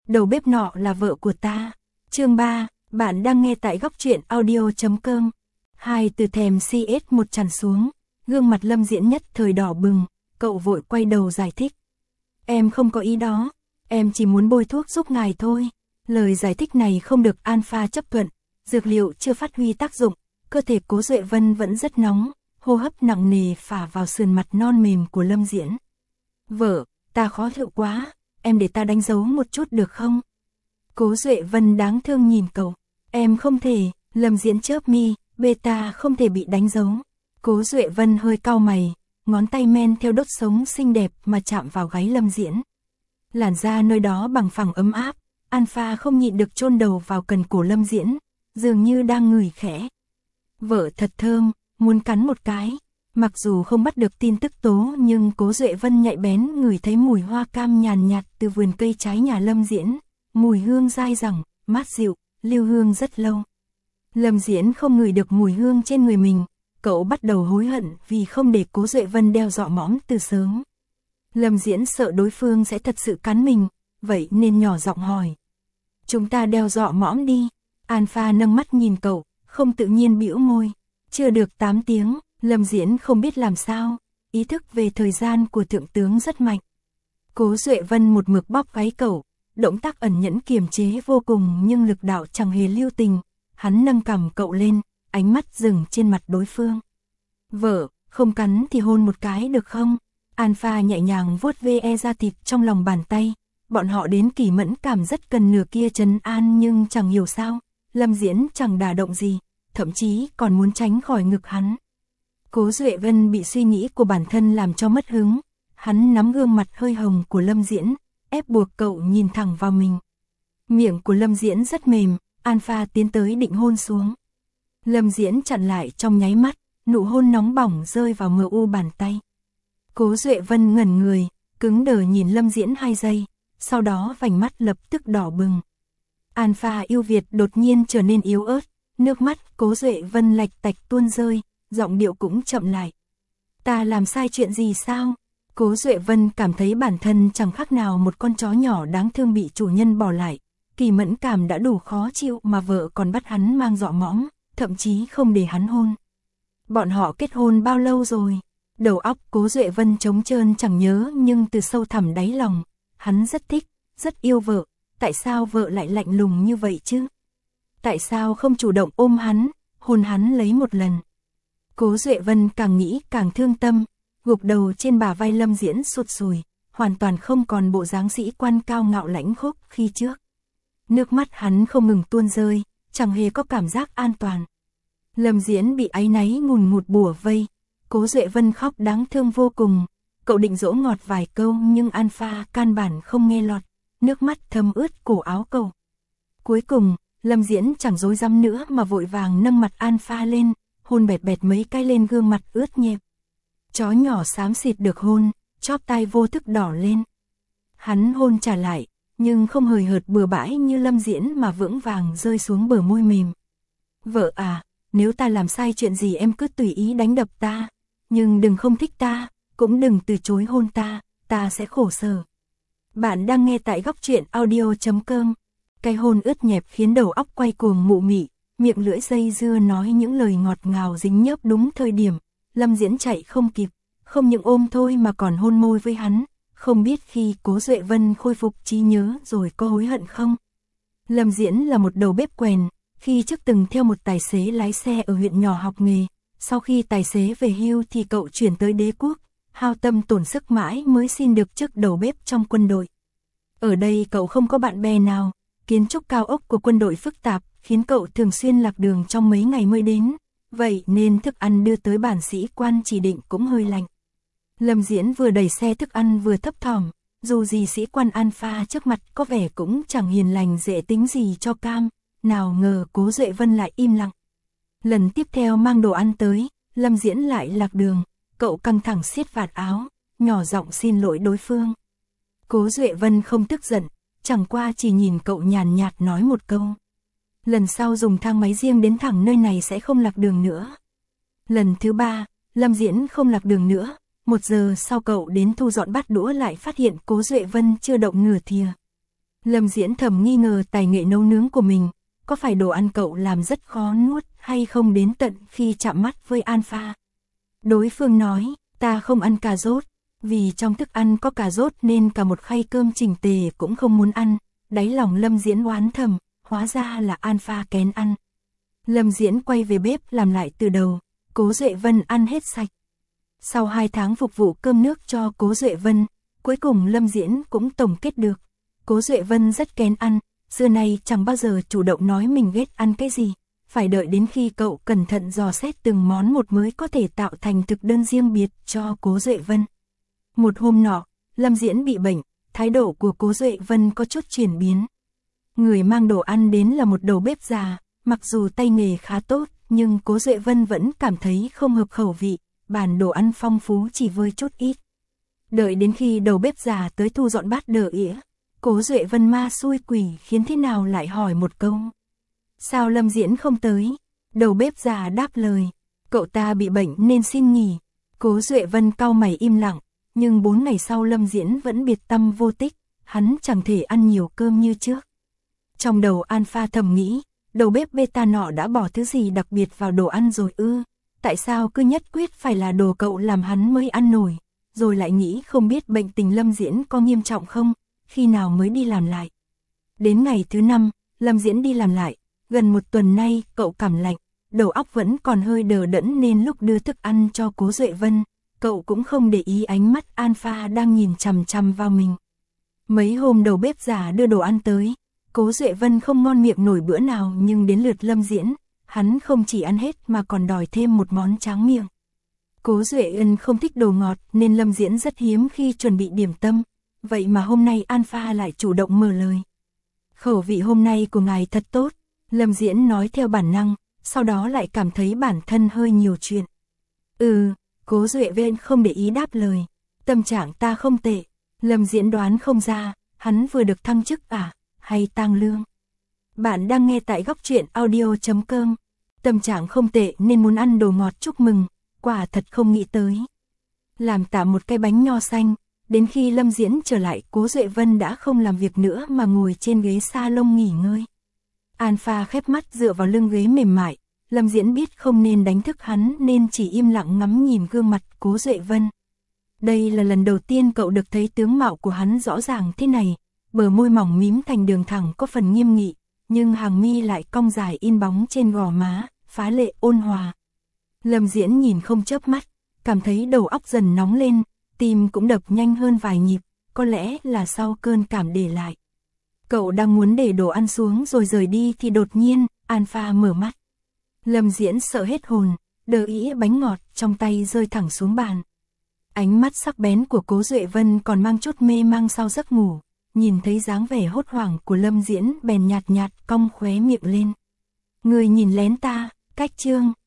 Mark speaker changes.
Speaker 1: đầu bếp nọ là vợ của ta. Chương 3, bạn đang nghe tại góc truyện audio.com. Hai từ thèm CS1 tràn xuống, gương mặt Lâm Diễn nhất thời đỏ bừng, cậu vội quay đầu giải thích. Em không có ý đó, em chỉ muốn bôi thuốc giúp ngài thôi. Lời giải thích này không được Alpha chấp thuận, dược liệu chưa phát huy tác dụng, cơ thể Cố Duệ Vân vẫn rất nóng, hô hấp nặng nề phả vào sườn mặt non mềm của Lâm Diễn. Vợ, ta khó chịu quá, em để ta đánh dấu một chút được không? Cố Duệ Vân đáng thương nhìn cậu. Em không thể, Lâm Diễn chớp mi, beta không thể bị đánh dấu. Cố Duệ Vân hơi cau mày, ngón tay men theo đốt sống xinh đẹp mà chạm vào gáy Lâm Diễn. Làn da nơi đó bằng phẳng ấm áp, Alpha không nhịn được chôn đầu vào cần cổ Lâm Diễn, dường như đang ngửi khẽ. Vợ thật thơm, muốn cắn một cái. Mặc dù không bắt được tin tức tố nhưng Cố Duệ Vân nhạy bén ngửi thấy mùi hoa cam nhàn nhạt từ vườn cây trái nhà Lâm Diễn, mùi hương dai dẳng, mát dịu, lưu hương rất lâu. Lâm Diễn không ngửi được mùi hương trên người mình, cậu bắt đầu hối hận vì không để Cố Duệ Vân đeo dọ mõm từ sớm. Lâm Diễn sợ đối phương sẽ thật sự cắn mình, vậy nên nhỏ giọng hỏi. Chúng ta đeo dọ mõm đi. Alpha nâng mắt nhìn cậu, không tự nhiên bĩu môi. Chưa được 8 tiếng, Lâm Diễn không biết làm sao, ý thức về thời gian của thượng tướng rất mạnh. Cố Duệ Vân một mực bóp gáy cậu, động tác ẩn nhẫn kiềm chế vô cùng nhưng lực đạo chẳng hề lưu tình. Hắn nâng cằm cậu lên, ánh mắt dừng trên mặt đối phương. Vợ, không cắn thì hôn một cái được không? Alpha nhẹ nhàng vuốt ve da thịt trong lòng bàn tay. Bọn họ đến kỳ mẫn cảm rất cần nửa kia trấn an nhưng chẳng hiểu sao, Lâm Diễn chẳng đả động gì, thậm chí còn muốn tránh khỏi ngực hắn. Cố Duệ Vân bị suy nghĩ của bản thân làm cho mất hứng, hắn nắm gương mặt hơi hồng của Lâm Diễn, ép buộc cậu nhìn thẳng vào mình. Miệng của Lâm Diễn rất mềm, Alpha tiến tới định hôn xuống. Lâm Diễn chặn lại trong nháy mắt, nụ hôn nóng bỏng rơi vào mờ u bàn tay. Cố Duệ Vân ngẩn người, cứng đờ nhìn Lâm Diễn 2 giây, sau đó vành mắt lập tức đỏ bừng. Alpha yêu Việt đột nhiên trở nên yếu ớt, nước mắt Cố Duệ Vân lạch tạch tuôn rơi, giọng điệu cũng chậm lại. Ta làm sai chuyện gì sao? Cố Duệ Vân cảm thấy bản thân chẳng khác nào một con chó nhỏ đáng thương bị chủ nhân bỏ lại. Kỳ mẫn cảm đã đủ khó chịu mà vợ còn bắt hắn mang dọ mõm, thậm chí không để hắn hôn. Bọn họ kết hôn bao lâu rồi? Đầu óc Cố Duệ Vân trống trơn chẳng nhớ nhưng từ sâu thẳm đáy lòng, hắn rất thích, rất yêu vợ. Tại sao vợ lại lạnh lùng như vậy chứ? Tại sao không chủ động ôm hắn, hôn hắn lấy một lần? Cố Duệ Vân càng nghĩ càng thương tâm, gục đầu trên bả vai Lâm Diễn sụt sùi, hoàn toàn không còn bộ dáng sĩ quan cao ngạo lãnh khốc khi trước. Nước mắt hắn không ngừng tuôn rơi, chẳng hề có cảm giác an toàn. Lâm Diễn bị áy náy ngùn ngụt bủa vây, Cố Duệ Vân khóc đáng thương vô cùng, cậu định dỗ ngọt vài câu nhưng Alpha căn bản không nghe lọt, nước mắt thấm ướt cổ áo cậu. Cuối cùng, Lâm Diễn chẳng dối dám nữa mà vội vàng nâng mặt Alpha lên, hôn bẹt bẹt mấy cái lên gương mặt ướt nhẹp. Chó nhỏ xám xịt được hôn, chóp tai vô thức đỏ lên. Hắn hôn trả lại, nhưng không hời hợt bừa bãi như Lâm Diễn mà vững vàng rơi xuống bờ môi mềm. Vợ à, nếu ta làm sai chuyện gì em cứ tùy ý đánh đập ta, nhưng đừng không thích ta, cũng đừng từ chối hôn ta sẽ khổ sở. Bạn đang nghe tại góc truyện audio.com. Cái hôn ướt nhẹp khiến đầu óc quay cuồng mụ mị, miệng lưỡi dây dưa nói những lời ngọt ngào dính nhớp đúng thời điểm. Lâm Diễn chạy không kịp, không những ôm thôi mà còn hôn môi với hắn, không biết khi Cố Duệ Vân khôi phục trí nhớ rồi có hối hận không. Lâm Diễn là một đầu bếp quèn, khi trước từng theo một tài xế lái xe ở huyện nhỏ học nghề, sau khi tài xế về hưu thì cậu chuyển tới đế quốc, hao tâm tổn sức mãi mới xin được chức đầu bếp trong quân đội. Ở đây cậu không có bạn bè nào, kiến trúc cao ốc của quân đội phức tạp, khiến cậu thường xuyên lạc đường trong mấy ngày mới đến, vậy nên thức ăn đưa tới bản sĩ quan chỉ định cũng hơi lạnh. Lâm Diễn vừa đẩy xe thức ăn vừa thấp thỏm, dù gì sĩ quan Alpha trước mặt có vẻ cũng chẳng hiền lành dễ tính gì cho cam, nào ngờ Cố Duệ Vân lại im lặng. Lần tiếp theo mang đồ ăn tới, Lâm Diễn lại lạc đường, cậu căng thẳng siết vạt áo, nhỏ giọng xin lỗi đối phương. Cố Duệ Vân không tức giận, chẳng qua chỉ nhìn cậu nhàn nhạt nói một câu. Lần sau dùng thang máy riêng đến thẳng nơi này sẽ không lạc đường nữa. Lần thứ 3, Lâm Diễn không lạc đường nữa, 1 giờ sau cậu đến thu dọn bát đũa lại phát hiện Cố Duệ Vân chưa động nửa thìa. Lâm Diễn thầm nghi ngờ tài nghệ nấu nướng của mình, có phải đồ ăn cậu làm rất khó nuốt hay không đến tận khi chạm mắt với Alpha. Đối phương nói, ta không ăn cà rốt, vì trong thức ăn có cà rốt nên cả một khay cơm chỉnh tề cũng không muốn ăn. Đáy lòng Lâm Diễn oán thầm, hóa ra là Alpha kén ăn. Lâm Diễn quay về bếp làm lại từ đầu, Cố Duệ Vân ăn hết sạch. Sau 2 tháng phục vụ cơm nước cho Cố Duệ Vân, cuối cùng Lâm Diễn cũng tổng kết được. Cố Duệ Vân rất kén ăn, xưa nay chẳng bao giờ chủ động nói mình ghét ăn cái gì. Phải đợi đến khi cậu cẩn thận dò xét từng món một mới có thể tạo thành thực đơn riêng biệt cho Cố Duệ Vân. Một hôm nọ, Lâm Diễn bị bệnh, thái độ của Cố Duệ Vân có chút chuyển biến. Người mang đồ ăn đến là một đầu bếp già, mặc dù tay nghề khá tốt, nhưng Cố Duệ Vân vẫn cảm thấy không hợp khẩu vị, bàn đồ ăn phong phú chỉ với chút ít. Đợi đến khi đầu bếp già tới thu dọn bát đỡ ỉa, Cố Duệ Vân ma xui quỷ khiến thế nào lại hỏi một câu. Sao Lâm Diễn không tới? Đầu bếp già đáp lời, cậu ta bị bệnh nên xin nghỉ. Cố Duệ Vân cau mày im lặng, nhưng 4 ngày sau Lâm Diễn vẫn biệt tăm vô tích, hắn chẳng thể ăn nhiều cơm như trước. Trong đầu Alpha thầm nghĩ, đầu bếp beta nọ đã bỏ thứ gì đặc biệt vào đồ ăn rồi ư? Tại sao cứ nhất quyết phải là đồ cậu làm hắn mới ăn nổi? Rồi lại nghĩ không biết bệnh tình Lâm Diễn có nghiêm trọng không, khi nào mới đi làm lại. Đến ngày thứ 5, Lâm Diễn đi làm lại, gần 1 tuần nay cậu cảm lạnh, đầu óc vẫn còn hơi đờ đẫn nên lúc đưa thức ăn cho Cố Duệ Vân, cậu cũng không để ý ánh mắt Alpha đang nhìn chằm chằm vào mình. Mấy hôm đầu bếp già đưa đồ ăn tới, Cố Duệ Vân không ngon miệng nổi bữa nào, nhưng đến lượt Lâm Diễn, hắn không chỉ ăn hết mà còn đòi thêm một món tráng miệng. Cố Duệ Ân không thích đồ ngọt nên Lâm Diễn rất hiếm khi chuẩn bị điểm tâm, vậy mà hôm nay Alpha lại chủ động mở lời. Khẩu vị hôm nay của ngài thật tốt, Lâm Diễn nói theo bản năng, sau đó lại cảm thấy bản thân hơi nhiều chuyện. Cố Duệ Vân không để ý đáp lời, tâm trạng ta không tệ. Lâm Diễn đoán không ra, hắn vừa được thăng chức à, hay tăng lương. Bạn đang nghe tại góc truyện audio.com. Tâm trạng không tệ nên muốn ăn đồ ngọt chúc mừng, quả thật không nghĩ tới. Làm tạm một cái bánh nho xanh, đến khi Lâm Diễn trở lại Cố Duệ Vân đã không làm việc nữa mà ngồi trên ghế salon nghỉ ngơi. Alpha khép mắt dựa vào lưng ghế mềm mại, Lâm Diễn biết không nên đánh thức hắn nên chỉ im lặng ngắm nhìn gương mặt Cố Duệ Vân. Đây là lần đầu tiên cậu được thấy tướng mạo của hắn rõ ràng thế này, bờ môi mỏng mím thành đường thẳng có phần nghiêm nghị, nhưng hàng mi lại cong dài in bóng trên gò má, phá lệ ôn hòa. Lâm Diễn nhìn không chớp mắt, cảm thấy đầu óc dần nóng lên, tim cũng đập nhanh hơn vài nhịp, có lẽ là sau cơn cảm để lại. Cậu đang muốn để đồ ăn xuống rồi rời đi thì đột nhiên, Alpha mở mắt. Lâm Diễn sợ hết hồn, đờ ĩ bánh ngọt trong tay rơi thẳng xuống bàn. Ánh mắt sắc bén của Cố Duệ Vân còn mang chút mê mang sau giấc ngủ, nhìn thấy dáng vẻ hốt hoảng của Lâm Diễn bèn nhạt nhạt cong khóe miệng lên. Người nhìn lén ta, cách chương.